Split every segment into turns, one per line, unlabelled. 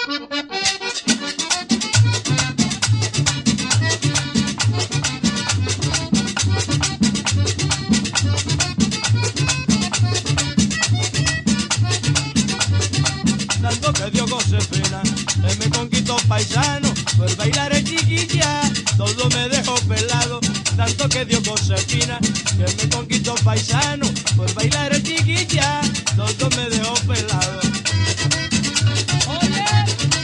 Tanto que dio Josefina, que me conquistó paisano, por bailar el chiquilla, todo me dejó pelado. Tanto que dio Josefina, que me conquistó paisano, por bailar el chiquilla, todo me dejó pelado. Oye,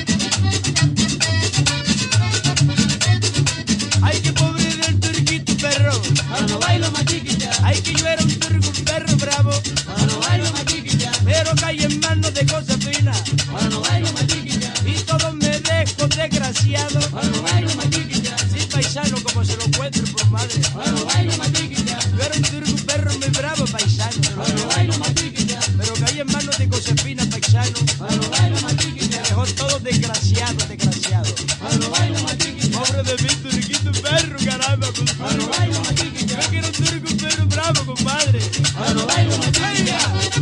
ay que pobre del turquito perro,
ahora no bailo más chiquilla,
ay que yo era un turco, un perro bravo,
ahora no bailo más chiquilla,
pero caí en manos de Josefina.
ahora no bailo más chiquilla,
Y todo me dejo desgraciado,
ahora no bailo más chiquilla,
sin paisano como se lo encuentro por madre.
ahora no bailo más chiquilla,
Yo era un turco, un perro muy bravo paisano,
ahora no bailo más chiquilla,
pero caí en manos de Josefina paisano,
ahora no bailo más
me
chiquilla,
dejó todo desgraciado, desgraciado.
ahora no bailo más chiquilla,
Pobre de mí, turquito, perro, caramba,
ahora no
compadre.
bailo más chiquilla,
Yo quiero un turco, un perro bravo, compadre.
ahora no bailo más chiquilla.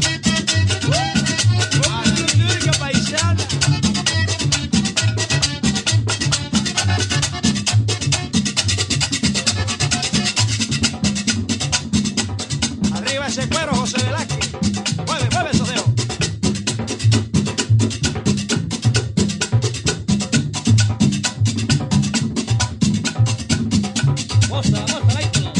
Oiga, turca paisana. Arriba ese cuero, José Velázquez. Mueve, mueve esos dedos.
Moza, baítalo.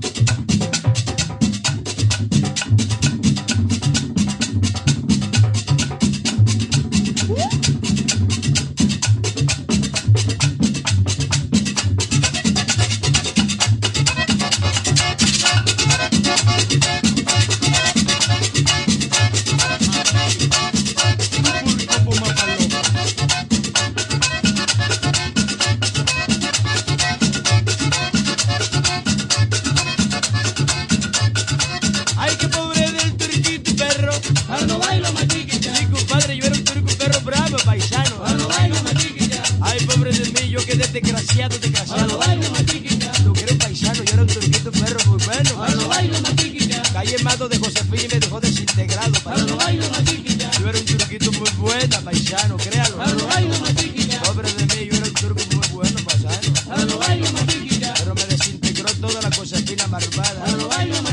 Ay, qué pobre del turquito, perro.
Ahora no bailo más chiquilla,
Mi compadre, yo era un turco, un perro bravo, paisano.
ahora no bailo más chiquilla,
Ay, pobre de mí, yo quedé desgraciado,
ahora no
desgraciado.
bailo más chiquilla,
Tú que eres paisano, yo era un turquito, un perro muy bueno.
ahora no bailo más chiquilla,
Caí en manos de Josefina y me dejó desintegrado,
ahora no
paisano.
bailo más chiquilla,
Yo era un turquito muy buena, paisano, créalo.
ahora no bailo más chiquilla,
Pobre de mí, yo era un turco muy bueno, paisano.
ahora no bailo más chiquilla,
Pero me desintegró toda la Josefina malvada.
ahora no bailo más